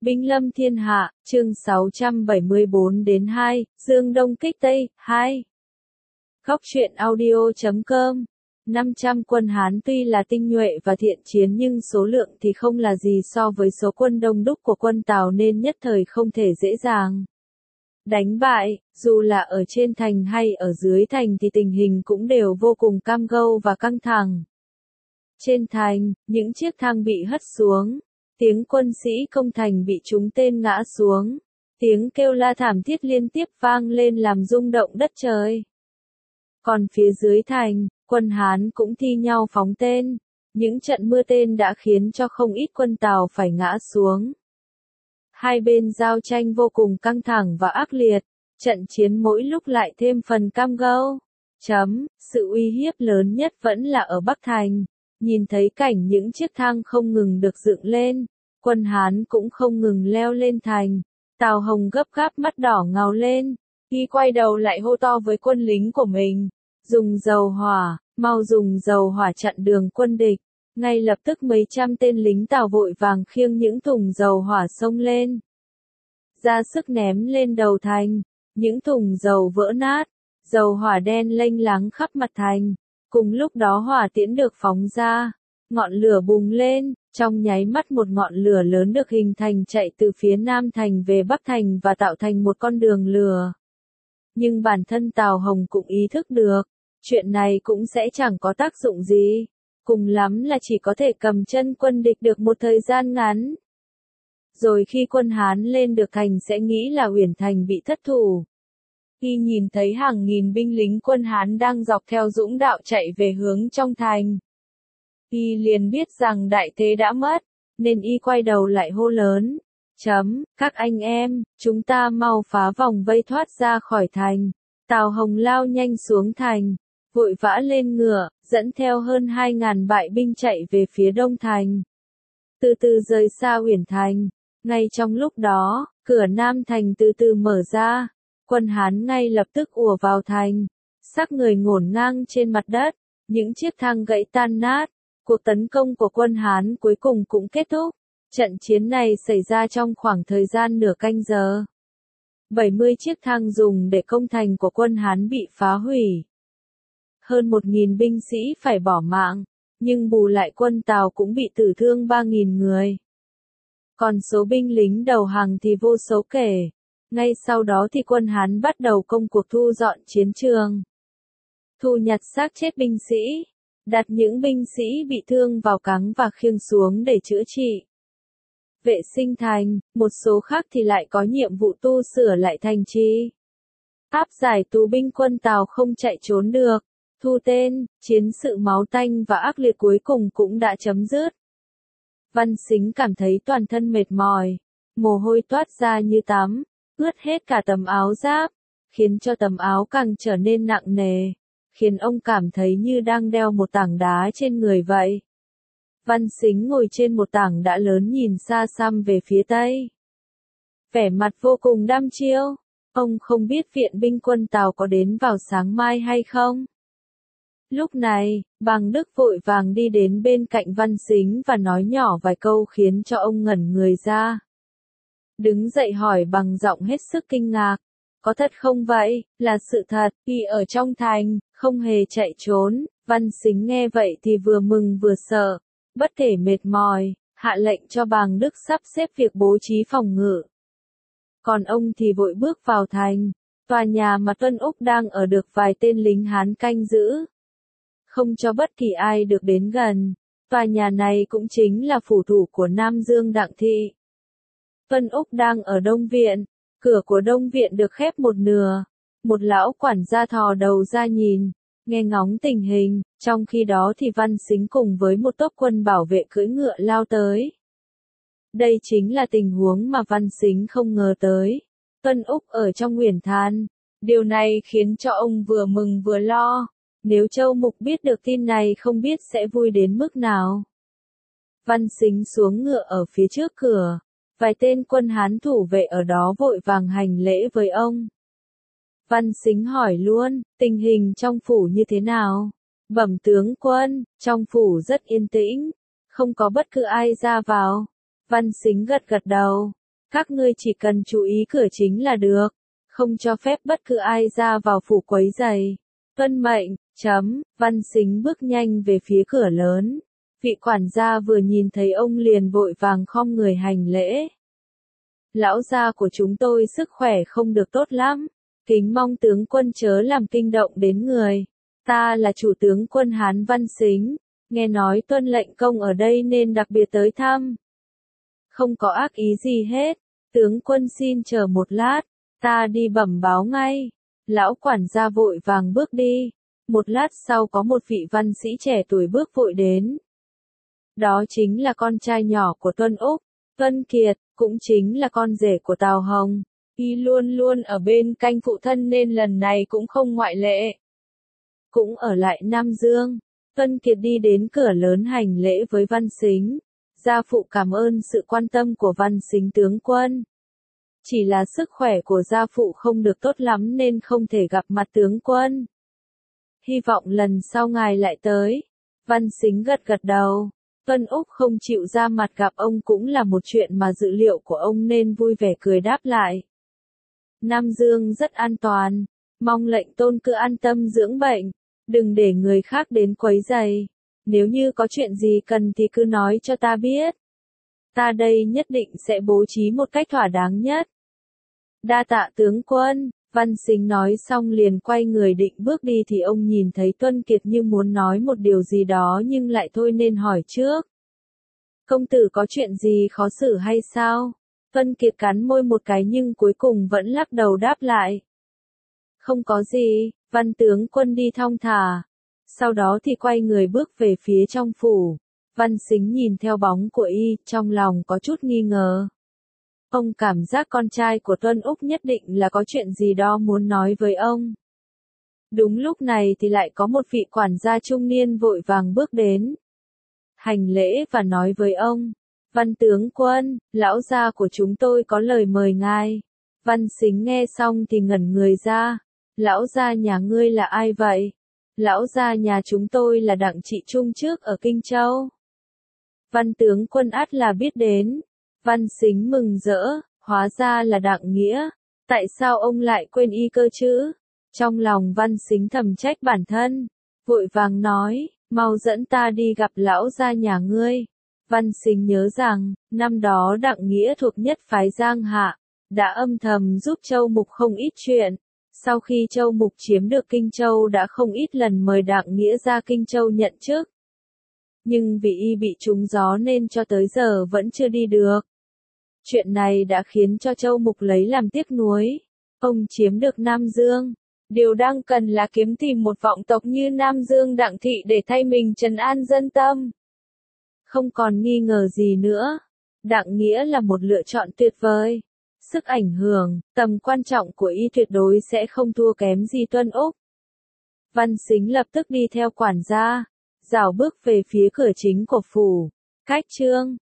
Binh lâm thiên hạ, chương 674 đến 2, Dương Đông kích Tây, 2. Góc truyện audio.com 500 quân Hán tuy là tinh nhuệ và thiện chiến nhưng số lượng thì không là gì so với số quân đông đúc của quân Tào nên nhất thời không thể dễ dàng đánh bại, dù là ở trên thành hay ở dưới thành thì tình hình cũng đều vô cùng cam go và căng thẳng. Trên thành, những chiếc thang bị hất xuống, tiếng quân sĩ công thành bị trúng tên ngã xuống, tiếng kêu la thảm thiết liên tiếp vang lên làm rung động đất trời. Còn phía dưới thành, quân Hán cũng thi nhau phóng tên, những trận mưa tên đã khiến cho không ít quân Tào phải ngã xuống. Hai bên giao tranh vô cùng căng thẳng và ác liệt, trận chiến mỗi lúc lại thêm phần cam go. Sự uy hiếp lớn nhất vẫn là ở Bắc Thành, nhìn thấy cảnh những chiếc thang không ngừng được dựng lên, quân Hán cũng không ngừng leo lên thành, Tào Hồng gấp gáp mắt đỏ ngầu lên, y quay đầu lại hô to với quân lính của mình, dùng dầu hỏa, mau dùng dầu hỏa chặn đường quân địch. Ngay lập tức mấy trăm tên lính Tào vội vàng khiêng những thùng dầu hỏa xông lên, ra sức ném lên đầu thành, những thùng dầu vỡ nát, dầu hỏa đen lênh láng khắp mặt thành. Cùng lúc đó hỏa tiễn được phóng ra, ngọn lửa bùng lên, trong nháy mắt một ngọn lửa lớn được hình thành chạy từ phía Nam Thành về Bắc Thành và tạo thành một con đường lửa. Nhưng bản thân Tào Hồng cũng ý thức được, chuyện này cũng sẽ chẳng có tác dụng gì, cùng lắm là chỉ có thể cầm chân quân địch được một thời gian ngắn. Rồi khi quân Hán lên được thành sẽ nghĩ là Uyển Thành bị thất thủ. Khi nhìn thấy hàng nghìn binh lính quân Hán đang dọc theo dũng đạo chạy về hướng trong thành, y liền biết rằng đại thế đã mất, nên y quay đầu lại hô lớn. Các anh em, chúng ta mau phá vòng vây thoát ra khỏi thành. Tào Hồng lao nhanh xuống thành, vội vã lên ngựa, dẫn theo hơn 2.000 bại binh chạy về phía đông thành. Từ từ rời xa Uyển Thành, ngay trong lúc đó, cửa Nam Thành từ từ mở ra. Quân Hán ngay lập tức ùa vào thành, xác người ngổn ngang trên mặt đất, những chiếc thang gãy tan nát, cuộc tấn công của quân Hán cuối cùng cũng kết thúc. Trận chiến này xảy ra trong khoảng thời gian nửa canh giờ. 70 chiếc thang dùng để công thành của quân Hán bị phá hủy. Hơn 1.000 binh sĩ phải bỏ mạng, nhưng bù lại quân Tào cũng bị tử thương 3.000 người. Còn số binh lính đầu hàng thì vô số kể. Ngay sau đó thì quân Hán bắt đầu công cuộc thu dọn chiến trường, thu nhặt xác chết binh sĩ, đặt những binh sĩ bị thương vào cáng và khiêng xuống để chữa trị, vệ sinh thành. Một số khác thì lại có nhiệm vụ tu sửa lại thành trì, áp giải tù binh quân Tào không chạy trốn được, thu tên. Chiến sự máu tanh và ác liệt cuối cùng cũng đã chấm dứt. Văn Sính cảm thấy toàn thân mệt mỏi, mồ hôi toát ra như tắm, ướt hết cả tấm áo giáp, khiến cho tấm áo càng trở nên nặng nề, khiến ông cảm thấy như đang đeo một tảng đá trên người vậy. Văn Sính ngồi trên một tảng đá lớn nhìn xa xăm về phía tây, vẻ mặt vô cùng đăm chiêu. Ông không biết viện binh quân Tào có đến vào sáng mai hay không. Lúc này, Bàng Đức vội vàng đi đến bên cạnh Văn Sính và nói nhỏ vài câu khiến cho ông ngẩn người ra. Đứng dậy hỏi bằng giọng hết sức kinh ngạc. Có thật không vậy? Là sự thật, y ở trong thành, không hề chạy trốn. Văn Sính nghe vậy thì vừa mừng vừa sợ, bất kể mệt mỏi, hạ lệnh cho Bàng Đức sắp xếp việc bố trí phòng ngự. Còn ông thì vội bước vào thành, tòa nhà mà Tuân Úc đang ở được vài tên lính Hán canh giữ, không cho bất kỳ ai được đến gần. Tòa nhà này cũng chính là phủ thủ của Nam Dương Đặng Thị. Tuân Úc đang ở Đông Viện, cửa của Đông Viện được khép một nửa. Một lão quản gia thò đầu ra nhìn, nghe ngóng tình hình, trong khi đó thì Văn Sính cùng với một tốp quân bảo vệ cưỡi ngựa lao tới. Đây chính là tình huống mà Văn Sính không ngờ tới. Tuân Úc ở trong Uyển Thành, điều này khiến cho ông vừa mừng vừa lo. Nếu Châu Mục biết được tin này không biết sẽ vui đến mức nào. Văn Sính xuống ngựa ở phía trước cửa, vài tên quân Hán thủ vệ ở đó vội vàng hành lễ với ông. Văn Sính hỏi luôn, tình hình trong phủ như thế nào? Bẩm tướng quân, trong phủ rất yên tĩnh, không có bất cứ ai ra vào. Văn Sính gật gật đầu, Các ngươi chỉ cần chú ý cửa chính là được, không cho phép bất cứ ai ra vào phủ quấy rầy. Tuân mệnh, Văn Sính bước nhanh về phía cửa lớn. Vị quản gia vừa nhìn thấy ông liền vội vàng khom người hành lễ. Lão gia của chúng tôi sức khỏe không được tốt lắm, kính mong tướng quân chớ làm kinh động đến người. Ta là chủ tướng quân Hán Văn Sính, nghe nói tuân lệnh công ở đây nên đặc biệt tới thăm. Không có ác ý gì hết, tướng quân xin chờ một lát, ta đi bẩm báo ngay. Lão quản gia vội vàng bước đi. Một lát sau có một vị văn sĩ trẻ tuổi bước vội đến. Đó chính là con trai nhỏ của Tuân Úc, Tuân Kiệt, cũng chính là con rể của Tào Hồng. Y luôn luôn ở bên cạnh phụ thân nên lần này cũng không ngoại lệ. Cũng ở lại Nam Dương, Tuân Kiệt đi đến cửa lớn hành lễ với Văn Sính. Gia phụ cảm ơn sự quan tâm của Văn Sính tướng quân. Chỉ là sức khỏe của gia phụ không được tốt lắm nên không thể gặp mặt tướng quân. Hy vọng lần sau ngài lại tới. Văn Sính gật gật đầu. Tuân Úc không chịu ra mặt gặp ông cũng là một chuyện mà dự liệu của ông nên vui vẻ cười đáp lại. Nam Dương rất an toàn, mong lệnh tôn cứ an tâm dưỡng bệnh, đừng để người khác đến quấy rầy. Nếu như có chuyện gì cần thì cứ nói cho ta biết. Ta đây nhất định sẽ bố trí một cách thỏa đáng nhất. Đa tạ tướng quân. Văn Sính nói xong liền quay người định bước đi thì ông nhìn thấy Tuân Kiệt như muốn nói một điều gì đó nhưng lại thôi nên hỏi trước. Công tử có chuyện gì khó xử hay sao? Tuân Kiệt cắn môi một cái nhưng cuối cùng vẫn lắc đầu đáp lại. Không có gì, Văn tướng quân đi thong thả. Sau đó thì quay người bước về phía trong phủ. Văn Sính nhìn theo bóng của y, trong lòng có chút nghi ngờ. Ông cảm giác con trai của Tuân Úc nhất định là có chuyện gì đó muốn nói với ông. Đúng lúc này thì lại có một vị quản gia trung niên vội vàng bước đến. Hành lễ và nói với ông. Văn tướng quân, lão gia của chúng tôi có lời mời ngài. Văn Sính nghe xong thì ngẩn người ra. Lão gia nhà ngươi là ai vậy? Lão gia nhà chúng tôi là Đặng Trị Trung trước ở Kinh Châu. Văn tướng quân ắt là biết đến. Văn Sính mừng rỡ, hóa ra là Đặng Nghĩa. Tại sao ông lại quên y cơ chứ? Trong lòng Văn Sính thầm trách bản thân. Vội vàng nói, mau dẫn ta đi gặp lão gia nhà ngươi. Văn Sính nhớ rằng, năm đó Đặng Nghĩa thuộc nhất phái Giang Hạ, đã âm thầm giúp Châu Mục không ít chuyện. Sau khi Châu Mục chiếm được Kinh Châu đã không ít lần mời Đặng Nghĩa ra Kinh Châu nhận chức. Nhưng vì y bị trúng gió nên cho tới giờ vẫn chưa đi được. Chuyện này đã khiến cho Châu Mục lấy làm tiếc nuối. Ông chiếm được Nam Dương. Điều đang cần là kiếm tìm một vọng tộc như Nam Dương Đặng Thị để thay mình trấn an dân tâm. Không còn nghi ngờ gì nữa. Đặng Nghĩa là một lựa chọn tuyệt vời. Sức ảnh hưởng, tầm quan trọng của y tuyệt đối sẽ không thua kém gì Tuân Úc. Văn Sính lập tức đi theo quản gia, rảo bước về phía cửa chính của phủ. Cách chương